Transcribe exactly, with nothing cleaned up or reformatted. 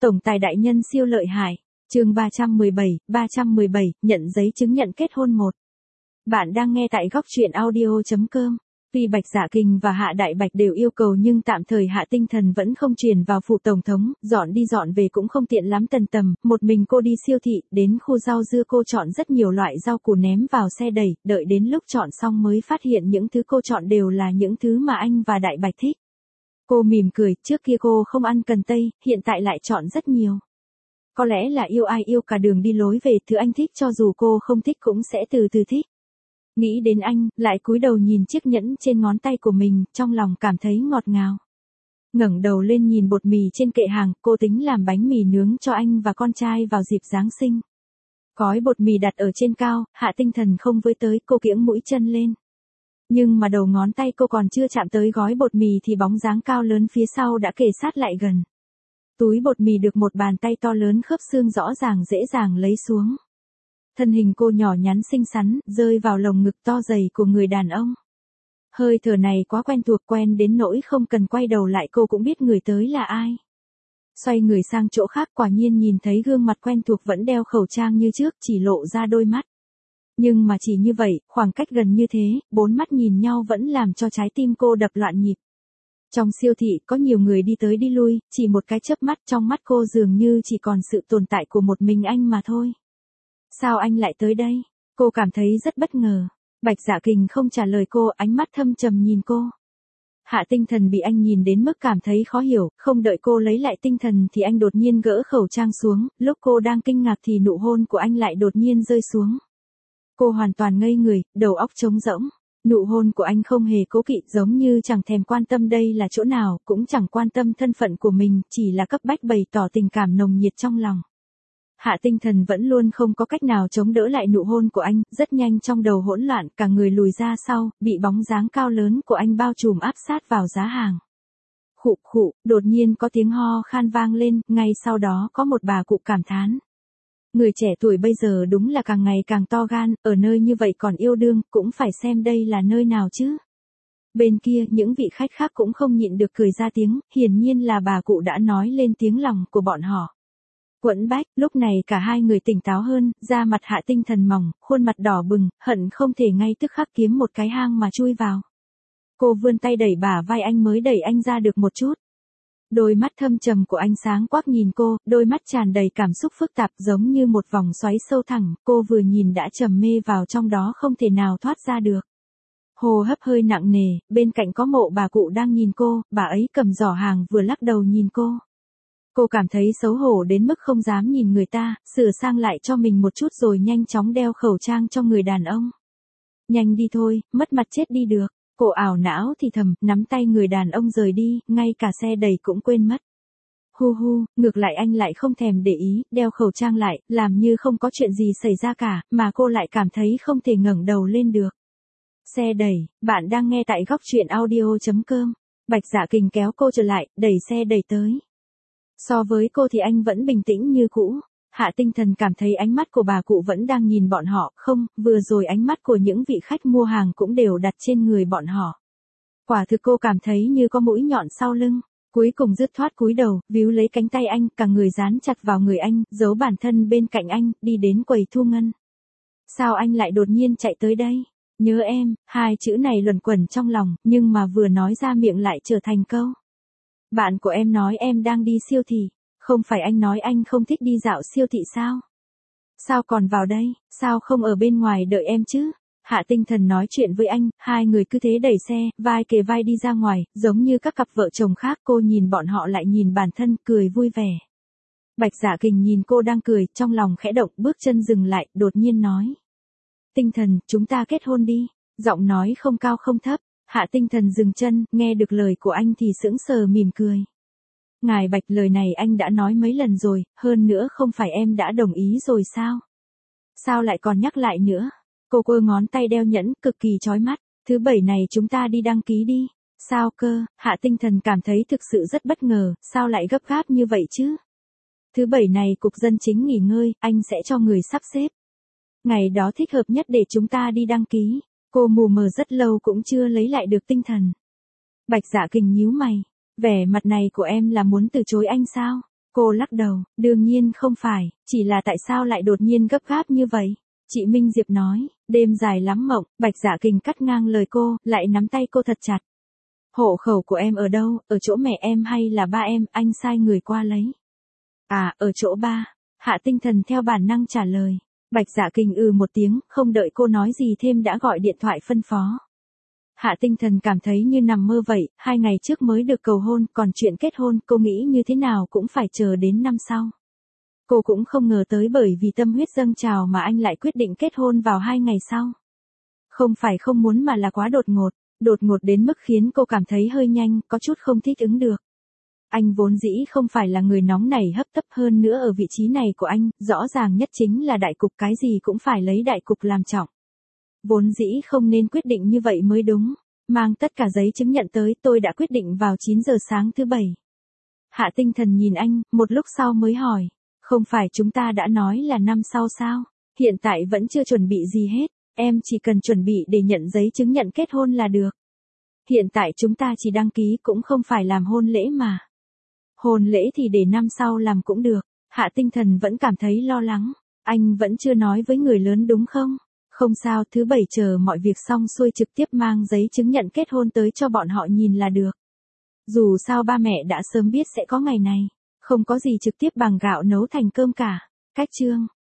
Tổng tài đại nhân siêu lợi hại. Chương ba trăm mười bảy, ba trăm mười bảy, nhận giấy chứng nhận kết hôn một. Bạn đang nghe tại góc truyện audio chấm com. Tuy Bạch Dạ Kình và Hạ Đại Bạch đều yêu cầu nhưng tạm thời Hạ Tinh Thần vẫn không truyền vào phủ tổng thống, dọn đi dọn về cũng không tiện lắm. Tần Tầm, một mình cô đi siêu thị, đến khu rau dưa cô chọn rất nhiều loại rau củ ném vào xe đẩy, đợi đến lúc chọn xong mới phát hiện những thứ cô chọn đều là những thứ mà anh và Đại Bạch thích. Cô mỉm cười, trước kia cô không ăn cần tây, hiện tại lại chọn rất nhiều. Có lẽ là yêu ai yêu cả đường đi lối về, thứ anh thích cho dù cô không thích cũng sẽ từ từ thích. Nghĩ đến anh, lại cúi đầu nhìn chiếc nhẫn trên ngón tay của mình, trong lòng cảm thấy ngọt ngào. Ngẩng đầu lên nhìn bột mì trên kệ hàng, cô tính làm bánh mì nướng cho anh và con trai vào dịp Giáng sinh. Gói bột mì đặt ở trên cao, Hạ Tinh Thần không với tới, cô kiễng mũi chân lên. Nhưng mà đầu ngón tay cô còn chưa chạm tới gói bột mì thì bóng dáng cao lớn phía sau đã kề sát lại gần. Túi bột mì được một bàn tay to lớn khớp xương rõ ràng dễ dàng lấy xuống. Thân hình cô nhỏ nhắn xinh xắn, rơi vào lồng ngực to dày của người đàn ông. Hơi thở này quá quen thuộc, quen đến nỗi không cần quay đầu lại cô cũng biết người tới là ai. Xoay người sang chỗ khác, quả nhiên nhìn thấy gương mặt quen thuộc vẫn đeo khẩu trang như trước, chỉ lộ ra đôi mắt. Nhưng mà chỉ như vậy, khoảng cách gần như thế, bốn mắt nhìn nhau vẫn làm cho trái tim cô đập loạn nhịp. Trong siêu thị có nhiều người đi tới đi lui, chỉ một cái chớp mắt trong mắt cô dường như chỉ còn sự tồn tại của một mình anh mà thôi. Sao anh lại tới đây? Cô cảm thấy rất bất ngờ. Bạch Dạ Kình không trả lời cô, ánh mắt thâm trầm nhìn cô. Hạ Tinh Thần bị anh nhìn đến mức cảm thấy khó hiểu, không đợi cô lấy lại tinh thần thì anh đột nhiên gỡ khẩu trang xuống, lúc cô đang kinh ngạc thì nụ hôn của anh lại đột nhiên rơi xuống. Cô hoàn toàn ngây người, đầu óc trống rỗng. Nụ hôn của anh không hề cố kỵ, giống như chẳng thèm quan tâm đây là chỗ nào, cũng chẳng quan tâm thân phận của mình, chỉ là cấp bách bày tỏ tình cảm nồng nhiệt trong lòng. Hạ Tinh Thần vẫn luôn không có cách nào chống đỡ lại nụ hôn của anh, rất nhanh trong đầu hỗn loạn, cả người lùi ra sau, bị bóng dáng cao lớn của anh bao trùm áp sát vào giá hàng. Khụ khụ, đột nhiên có tiếng ho khan vang lên, ngay sau đó có một bà cụ cảm thán. Người trẻ tuổi bây giờ đúng là càng ngày càng to gan, ở nơi như vậy còn yêu đương, cũng phải xem đây là nơi nào chứ. Bên kia, những vị khách khác cũng không nhịn được cười ra tiếng, hiển nhiên là bà cụ đã nói lên tiếng lòng của bọn họ. Quẫn bách, lúc này cả hai người tỉnh táo hơn, da mặt Hạ Tinh Thần mỏng, khuôn mặt đỏ bừng, hận không thể ngay tức khắc kiếm một cái hang mà chui vào. Cô vươn tay đẩy bả vai anh mới đẩy anh ra được một chút. Đôi mắt thâm trầm của anh sáng quắc nhìn cô, đôi mắt tràn đầy cảm xúc phức tạp giống như một vòng xoáy sâu thẳm, cô vừa nhìn đã trầm mê vào trong đó không thể nào thoát ra được. Hô hấp hơi nặng nề, bên cạnh có mộ bà cụ đang nhìn cô, bà ấy cầm giỏ hàng vừa lắc đầu nhìn cô. Cô cảm thấy xấu hổ đến mức không dám nhìn người ta, sửa sang lại cho mình một chút rồi nhanh chóng đeo khẩu trang cho người đàn ông. Nhanh đi thôi, mất mặt chết đi được. Cô ảo não thì thầm, nắm tay người đàn ông rời đi, ngay cả xe đẩy cũng quên mất. Hu hu, ngược lại anh lại không thèm để ý, đeo khẩu trang lại, làm như không có chuyện gì xảy ra cả, mà cô lại cảm thấy không thể ngẩng đầu lên được. Xe đẩy, bạn đang nghe tại góc truyện audio chấm com. Bạch Dạ Kình kéo cô trở lại, đẩy xe đẩy tới. So với cô thì anh vẫn bình tĩnh như cũ. Hạ Tinh Thần cảm thấy ánh mắt của bà cụ vẫn đang nhìn bọn họ, không, vừa rồi ánh mắt của những vị khách mua hàng cũng đều đặt trên người bọn họ. Quả thực cô cảm thấy như có mũi nhọn sau lưng, cuối cùng dứt khoát cúi đầu, víu lấy cánh tay anh, cả người dán chặt vào người anh, giấu bản thân bên cạnh anh, đi đến quầy thu ngân. Sao anh lại đột nhiên chạy tới đây? Nhớ em, hai chữ này luẩn quẩn trong lòng, nhưng mà vừa nói ra miệng lại trở thành câu. Bạn của em nói em đang đi siêu thị. Không phải anh nói anh không thích đi dạo siêu thị sao? Sao còn vào đây, sao không ở bên ngoài đợi em chứ? Hạ Tinh Thần nói chuyện với anh, hai người cứ thế đẩy xe, vai kề vai đi ra ngoài, giống như các cặp vợ chồng khác. Cô nhìn bọn họ lại nhìn bản thân, cười vui vẻ. Bạch Dạ Kình nhìn cô đang cười, trong lòng khẽ động, bước chân dừng lại, đột nhiên nói. Tinh Thần, chúng ta kết hôn đi. Giọng nói không cao không thấp. Hạ Tinh Thần dừng chân, nghe được lời của anh thì sững sờ mỉm cười. Ngài Bạch, lời này anh đã nói mấy lần rồi, hơn nữa không phải em đã đồng ý rồi sao? Sao lại còn nhắc lại nữa? Cô quơ ngón tay đeo nhẫn, cực kỳ chói mắt. Thứ bảy này chúng ta đi đăng ký đi. Sao cơ? Hạ Tinh Thần cảm thấy thực sự rất bất ngờ, sao lại gấp gáp như vậy chứ? Thứ bảy này cục dân chính nghỉ ngơi, anh sẽ cho người sắp xếp. Ngày đó thích hợp nhất để chúng ta đi đăng ký. Cô mù mờ rất lâu cũng chưa lấy lại được tinh thần. Bạch Dạ Kình nhíu mày. Vẻ mặt này của em là muốn từ chối anh sao? Cô lắc đầu, đương nhiên không phải, chỉ là tại sao lại đột nhiên gấp gáp như vậy? Chị Minh Diệp nói, đêm dài lắm mộng, Bạch Dạ Kình cắt ngang lời cô, lại nắm tay cô thật chặt. Hộ khẩu của em ở đâu, ở chỗ mẹ em hay là ba em, anh sai người qua lấy. À, ở chỗ ba. Hạ Tinh Thần theo bản năng trả lời. Bạch Dạ Kình ừ một tiếng, không đợi cô nói gì thêm đã gọi điện thoại phân phó. Hạ Tinh Thần cảm thấy như nằm mơ vậy, hai ngày trước mới được cầu hôn, còn chuyện kết hôn, cô nghĩ như thế nào cũng phải chờ đến năm sau. Cô cũng không ngờ tới bởi vì tâm huyết dâng trào mà anh lại quyết định kết hôn vào hai ngày sau. Không phải không muốn mà là quá đột ngột, đột ngột đến mức khiến cô cảm thấy hơi nhanh, có chút không thích ứng được. Anh vốn dĩ không phải là người nóng nảy hấp tấp, hơn nữa ở vị trí này của anh, rõ ràng nhất chính là đại cục, cái gì cũng phải lấy đại cục làm trọng. Vốn dĩ không nên quyết định như vậy mới đúng. Mang tất cả giấy chứng nhận tới, tôi đã quyết định vào chín giờ sáng thứ bảy. Hạ Tinh Thần nhìn anh, một lúc sau mới hỏi. Không phải chúng ta đã nói là năm sau sao? Hiện tại vẫn chưa chuẩn bị gì hết, em chỉ cần chuẩn bị để nhận giấy chứng nhận kết hôn là được. Hiện tại chúng ta chỉ đăng ký cũng không phải làm hôn lễ mà. Hôn lễ thì để năm sau làm cũng được. Hạ Tinh Thần vẫn cảm thấy lo lắng. Anh vẫn chưa nói với người lớn đúng không? Không sao, thứ bảy chờ mọi việc xong xuôi trực tiếp mang giấy chứng nhận kết hôn tới cho bọn họ nhìn là được. Dù sao ba mẹ đã sớm biết sẽ có ngày này. Không có gì trực tiếp bằng gạo nấu thành cơm cả. Cách chương.